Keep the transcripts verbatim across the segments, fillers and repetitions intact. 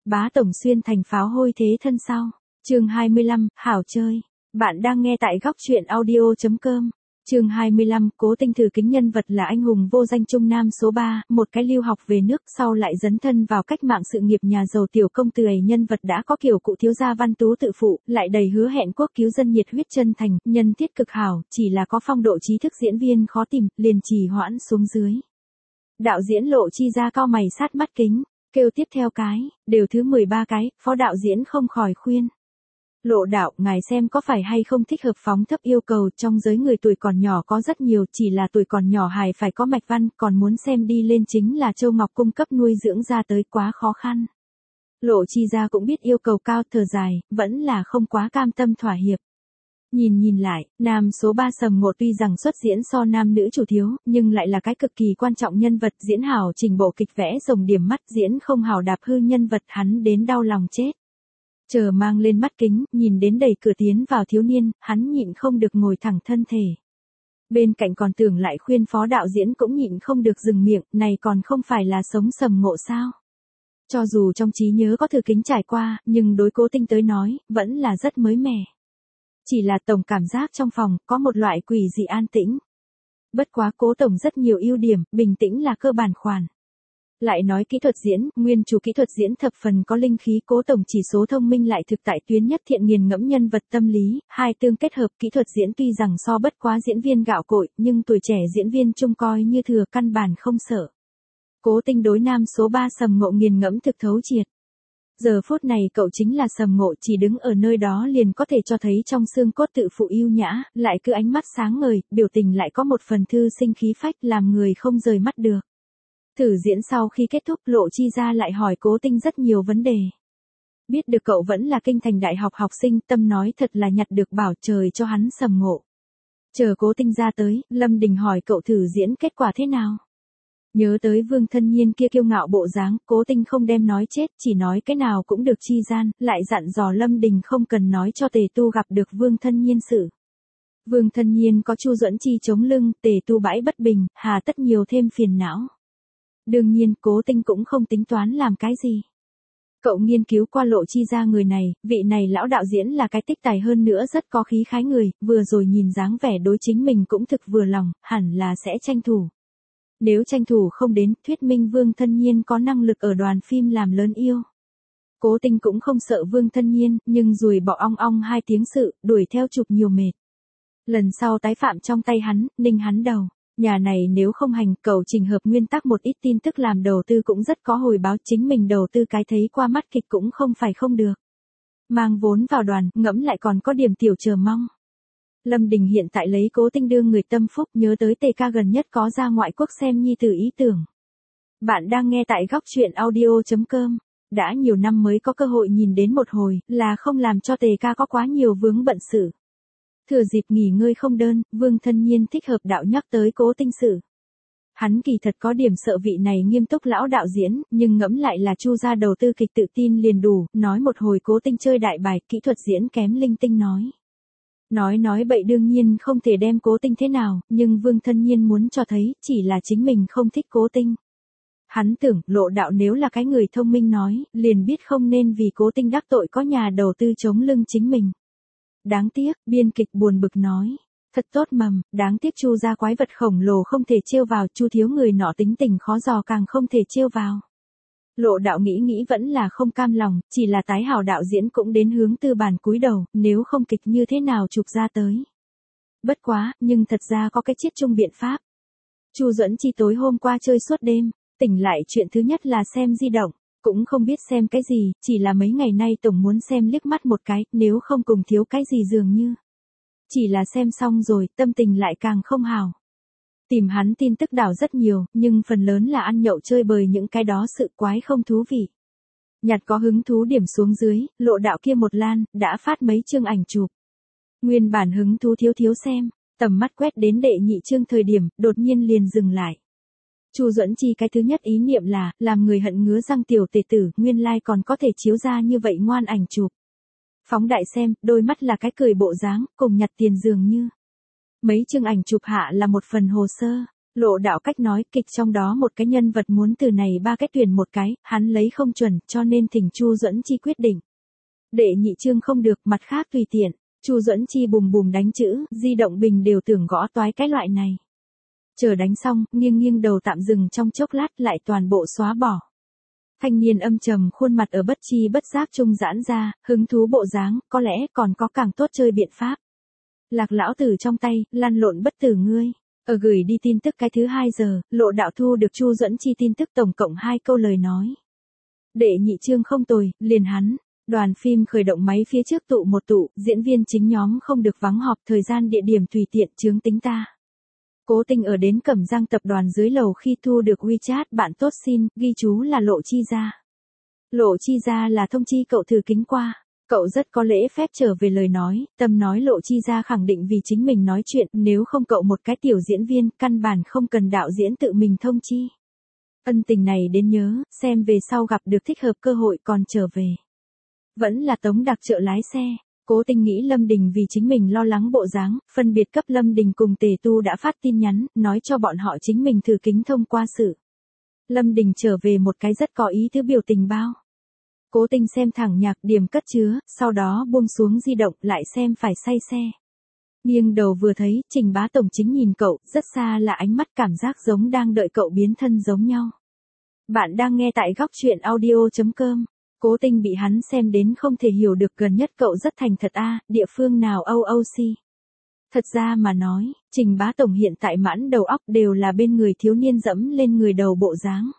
Bá tổng xuyên thành pháo hôi thế thân sau. Chương hai mươi lăm, hảo chơi. Bạn đang nghe tại góc truyện audio chấm com. Chương hai mươi lăm, Cố Tinh thử kính nhân vật là anh hùng vô danh Trung Nam số ba, một cái lưu học về nước sau lại dấn thân vào cách mạng sự nghiệp nhà giàu tiểu công tử ấy. Nhân vật đã có kiểu cụ thiếu gia văn tú tự phụ, lại đầy hứa hẹn quốc cứu dân nhiệt huyết chân thành, nhân thiết cực hảo, chỉ là có phong độ trí thức diễn viên khó tìm, liền trì hoãn xuống dưới. Đạo diễn Lộ Chi Gia cau mày sát mắt kính, kêu tiếp theo cái, đều thứ mười ba cái, phó đạo diễn không khỏi khuyên. Lộ đạo, ngài xem có phải hay không thích hợp phóng thấp yêu cầu, trong giới người tuổi còn nhỏ có rất nhiều, chỉ là tuổi còn nhỏ hài phải có mạch văn, còn muốn xem đi lên chính là Châu Ngọc cung cấp nuôi dưỡng ra tới, quá khó khăn. Lộ Chi Gia cũng biết yêu cầu cao, thở dài, vẫn là không quá cam tâm thỏa hiệp. Nhìn nhìn lại, nam số ba Sầm Ngộ tuy rằng xuất diễn so nam nữ chủ thiếu, nhưng lại là cái cực kỳ quan trọng nhân vật, diễn hảo trình bộ kịch vẽ rồng điểm mắt, diễn không hảo đạp hư nhân vật, hắn đến đau lòng chết. Chờ mang lên mắt kính, nhìn đến đẩy cửa tiến vào thiếu niên, hắn nhịn không được ngồi thẳng thân thể. Bên cạnh còn tưởng lại khuyên phó đạo diễn cũng nhịn không được dừng miệng, này còn không phải là sống Sầm Ngộ sao? Cho dù trong trí nhớ có thử kính trải qua, nhưng đối Cố Tinh tới nói, vẫn là rất mới mẻ. Chỉ là tổng cảm giác trong phòng, có một loại quỷ dị an tĩnh. Bất quá Cố tổng rất nhiều ưu điểm, bình tĩnh là cơ bản khoản. Lại nói kỹ thuật diễn, nguyên chủ kỹ thuật diễn thập phần có linh khí, Cố tổng chỉ số thông minh lại thực tại tuyến nhất, thiện nghiền ngẫm nhân vật tâm lý, hai tương kết hợp. Kỹ thuật diễn tuy rằng so bất quá diễn viên gạo cội, nhưng tuổi trẻ diễn viên trông coi như thừa, căn bản không sợ. Cố Tinh đối nam số ba Sầm Ngộ nghiền ngẫm thực thấu triệt. Giờ phút này cậu chính là Sầm Ngộ, chỉ đứng ở nơi đó liền có thể cho thấy trong xương cốt tự phụ yêu nhã, lại cứ ánh mắt sáng ngời, biểu tình lại có một phần thư sinh khí phách, làm người không rời mắt được. Thử diễn sau khi kết thúc, Lộ Chi Gia lại hỏi Cố Tinh rất nhiều vấn đề. Biết được cậu vẫn là kinh thành đại học học sinh, tâm nói thật là nhặt được bảo trời cho hắn Sầm Ngộ. Chờ Cố Tinh ra tới, Lâm Đình hỏi cậu thử diễn kết quả thế nào. Nhớ tới Vương Thân Nhiên kia kiêu ngạo bộ dáng, Cố Tinh không đem nói chết, chỉ nói cái nào cũng được chi gian, lại dặn dò Lâm Đình không cần nói cho Tề Tu gặp được Vương Thân Nhiên sự. Vương Thân Nhiên có Chu Duẫn Chi chống lưng, Tề Tu bãi bất bình, hà tất nhiều thêm phiền não. Đương nhiên, Cố Tinh cũng không tính toán làm cái gì. Cậu nghiên cứu qua Lộ Chi Gia người này, vị này lão đạo diễn là cái tích tài hơn nữa rất có khí khái người, vừa rồi nhìn dáng vẻ đối chính mình cũng thực vừa lòng, hẳn là sẽ tranh thủ. Nếu tranh thủ không đến, thuyết minh Vương Thân Nhiên có năng lực ở đoàn phim làm lớn yêu. Cố Tinh cũng không sợ Vương Thân Nhiên, nhưng rùi bỏ ong ong hai tiếng sự, đuổi theo chụp nhiều mệt. Lần sau tái phạm trong tay hắn, ninh hắn đầu. Nhà này nếu không hành, cầu trình hợp nguyên tắc một ít tin tức làm đầu tư cũng rất có hồi báo, chính mình đầu tư cái thấy qua mắt kịch cũng không phải không được. Mang vốn vào đoàn, ngẫm lại còn có điểm tiểu chờ mong. Lâm Đình hiện tại lấy Cố Tinh đương người tâm phúc, nhớ tới Tề ca gần nhất có ra ngoại quốc xem nhi tử ý tưởng. Bạn đang nghe tại góc truyện audio chấm com. Đã nhiều năm mới có cơ hội nhìn đến một hồi, là không làm cho Tề ca có quá nhiều vướng bận sự. Thừa dịp nghỉ ngơi không đơn, Vương Thân Nhiên thích hợp đạo nhắc tới Cố Tinh sự. Hắn kỳ thật có điểm sợ vị này nghiêm túc lão đạo diễn, nhưng ngẫm lại là Chu gia đầu tư kịch tự tin liền đủ, nói một hồi Cố Tinh chơi đại bài, kỹ thuật diễn kém linh tinh nói. Nói nói bậy đương nhiên không thể đem Cố Tinh thế nào, nhưng Vương Thân Nhiên muốn cho thấy, chỉ là chính mình không thích Cố Tinh. Hắn tưởng, Lộ đạo nếu là cái người thông minh nói, liền biết không nên vì Cố Tinh đắc tội có nhà đầu tư chống lưng chính mình. Đáng tiếc, biên kịch buồn bực nói. Thật tốt mầm, đáng tiếc Chu gia quái vật khổng lồ không thể trêu vào, Chu thiếu người nọ tính tình khó dò càng không thể trêu vào. Lộ đạo nghĩ nghĩ vẫn là không cam lòng, chỉ là tái hảo đạo diễn cũng đến hướng tư bản cúi đầu, nếu không kịch như thế nào chụp ra tới. Bất quá, nhưng thật ra có cái chiết chung biện pháp. Chu Duẫn Chi tối hôm qua chơi suốt đêm, tỉnh lại chuyện thứ nhất là xem di động, cũng không biết xem cái gì, chỉ là mấy ngày nay tổng muốn xem liếc mắt một cái, nếu không cùng thiếu cái gì dường như. Chỉ là xem xong rồi, tâm tình lại càng không hào. Tìm hắn tin tức đảo rất nhiều, nhưng phần lớn là ăn nhậu chơi bời những cái đó sự quái không thú vị. Nhặt có hứng thú điểm xuống dưới, Lộ đạo kia một lan, đã phát mấy chương ảnh chụp. Nguyên bản hứng thú thiếu thiếu xem, tầm mắt quét đến đệ nhị chương thời điểm, đột nhiên liền dừng lại. Chu Duẫn Chi cái thứ nhất ý niệm là, làm người hận ngứa răng tiểu tề tử, nguyên lai like còn có thể chiếu ra như vậy ngoan ảnh chụp. Phóng đại xem, đôi mắt là cái cười bộ dáng, cùng nhặt tiền dường như. Mấy chương ảnh chụp hạ là một phần hồ sơ, Lộ đạo cách nói kịch trong đó một cái nhân vật muốn từ này ba cái tuyển một cái, hắn lấy không chuẩn, cho nên thỉnh Chu Duẫn Chi quyết định. Đệ nhị chương không được, mặt khác tùy tiện. Chu Duẫn Chi bùm bùm đánh chữ, di động bình đều tưởng gõ toái cái loại này. Chờ đánh xong, nghiêng nghiêng đầu tạm dừng trong chốc lát lại toàn bộ xóa bỏ. Thanh niên âm trầm khuôn mặt ở bất chi bất giác trung giãn ra, hứng thú bộ dáng, có lẽ còn có càng tốt chơi biện pháp. Lạc lão tử trong tay, lăn lộn bất tử ngươi. Ở gửi đi tin tức cái thứ hai giờ, Lộ đạo thu được Chu Duẫn Chi tin tức tổng cộng hai câu lời nói. Đệ nhị chương không tồi, liền hắn. Đoàn phim khởi động máy phía trước tụ một tụ, diễn viên chính nhóm không được vắng họp, thời gian địa điểm tùy tiện, chướng tính ta. Cố Tình ở đến Cẩm Giang tập đoàn dưới lầu khi thu được WeChat bạn tốt xin, ghi chú là Lộ Chi Gia. Lộ Chi Gia là thông chi cậu thử kính qua. Cậu rất có lễ phép trở về lời nói, tâm nói Lộ Chi Gia khẳng định vì chính mình nói chuyện, nếu không cậu một cái tiểu diễn viên, căn bản không cần đạo diễn tự mình thông chi. Ân tình này đến nhớ, xem về sau gặp được thích hợp cơ hội còn trở về. Vẫn là Tống Đặc trợ lái xe. Cố Tình nghĩ Lâm Đình vì chính mình lo lắng bộ dáng, phân biệt cấp Lâm Đình cùng Tề Tu đã phát tin nhắn, nói cho bọn họ chính mình thử kính thông qua sự. Lâm Đình trở về một cái rất có ý tứ biểu tình bao. Cố Tình xem thẳng nhạc điểm cất chứa, sau đó buông xuống di động lại xem phải say xe. Nghiêng đầu vừa thấy, Trình Bá Tổng chính nhìn cậu, rất xa là ánh mắt cảm giác giống đang đợi cậu biến thân giống nhau. Bạn đang nghe tại góc truyện audio chấm com. Cố Tình bị hắn xem đến không thể hiểu được, gần nhất cậu rất thành thật a, à, địa phương nào ô ô xê. Thật ra mà nói, Trình Bá Tổng hiện tại mãn đầu óc đều là bên người thiếu niên dẫm lên người đầu bộ dáng.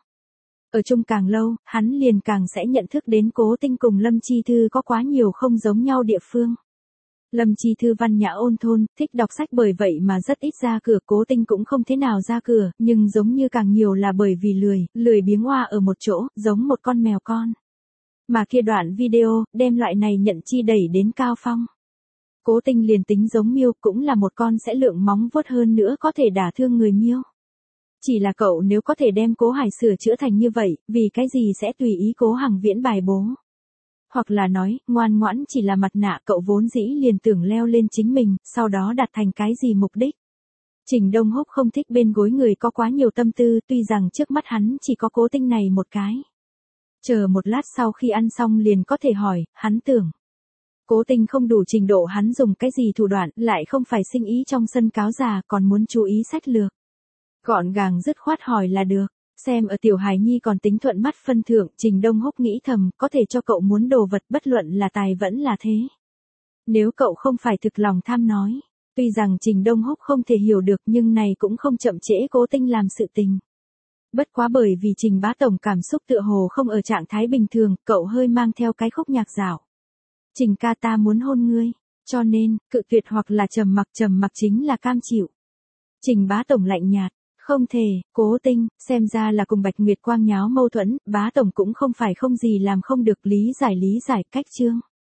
Ở chung càng lâu, hắn liền càng sẽ nhận thức đến Cố Tình cùng Lâm Chi Thư có quá nhiều không giống nhau địa phương. Lâm Chi Thư văn nhã ôn thôn, thích đọc sách bởi vậy mà rất ít ra cửa, Cố Tình cũng không thế nào ra cửa, nhưng giống như càng nhiều là bởi vì lười, lười biếng oa ở một chỗ, giống một con mèo con. Mà kia đoạn video, đem loại này nhận chi đẩy đến cao phong. Cố Tình liền tính giống miêu, cũng là một con sẽ lượng móng vuốt hơn nữa có thể đả thương người miêu. Chỉ là cậu nếu có thể đem Cố Hải sửa chữa thành như vậy, vì cái gì sẽ tùy ý Cố Hằng Viễn bài bố. Hoặc là nói, ngoan ngoãn chỉ là mặt nạ, cậu vốn dĩ liền tưởng leo lên chính mình, sau đó đạt thành cái gì mục đích. Trình Đông Húc không thích bên gối người có quá nhiều tâm tư, tuy rằng trước mắt hắn chỉ có Cố Tình này một cái. Chờ một lát sau khi ăn xong liền có thể hỏi, hắn tưởng. Cố Tình không đủ trình độ hắn dùng cái gì thủ đoạn, lại không phải sinh ý trong sân cáo già, còn muốn chú ý sách lược. Gọn gàng dứt khoát hỏi là được. Xem ở Tiểu Hải Nhi còn tính thuận mắt phân thưởng, Trình Đông Húc nghĩ thầm, có thể cho cậu muốn đồ vật, bất luận là tài vẫn là thế. Nếu cậu không phải thực lòng tham nói. Tuy rằng Trình Đông Húc không thể hiểu được, nhưng này cũng không chậm trễ Cố Tình làm sự tình. Bất quá bởi vì Trình Bá Tổng cảm xúc tựa hồ không ở trạng thái bình thường, cậu hơi mang theo cái khúc nhạc dạo. Trình ca ta muốn hôn ngươi, cho nên, cự tuyệt hoặc là trầm mặc, trầm mặc chính là cam chịu. Trình Bá Tổng lạnh nhạt, không thể. Cố Tình, xem ra là cùng Bạch Nguyệt Quang nháo mâu thuẫn, Bá Tổng cũng không phải không gì làm không được, lý giải lý giải cách chương.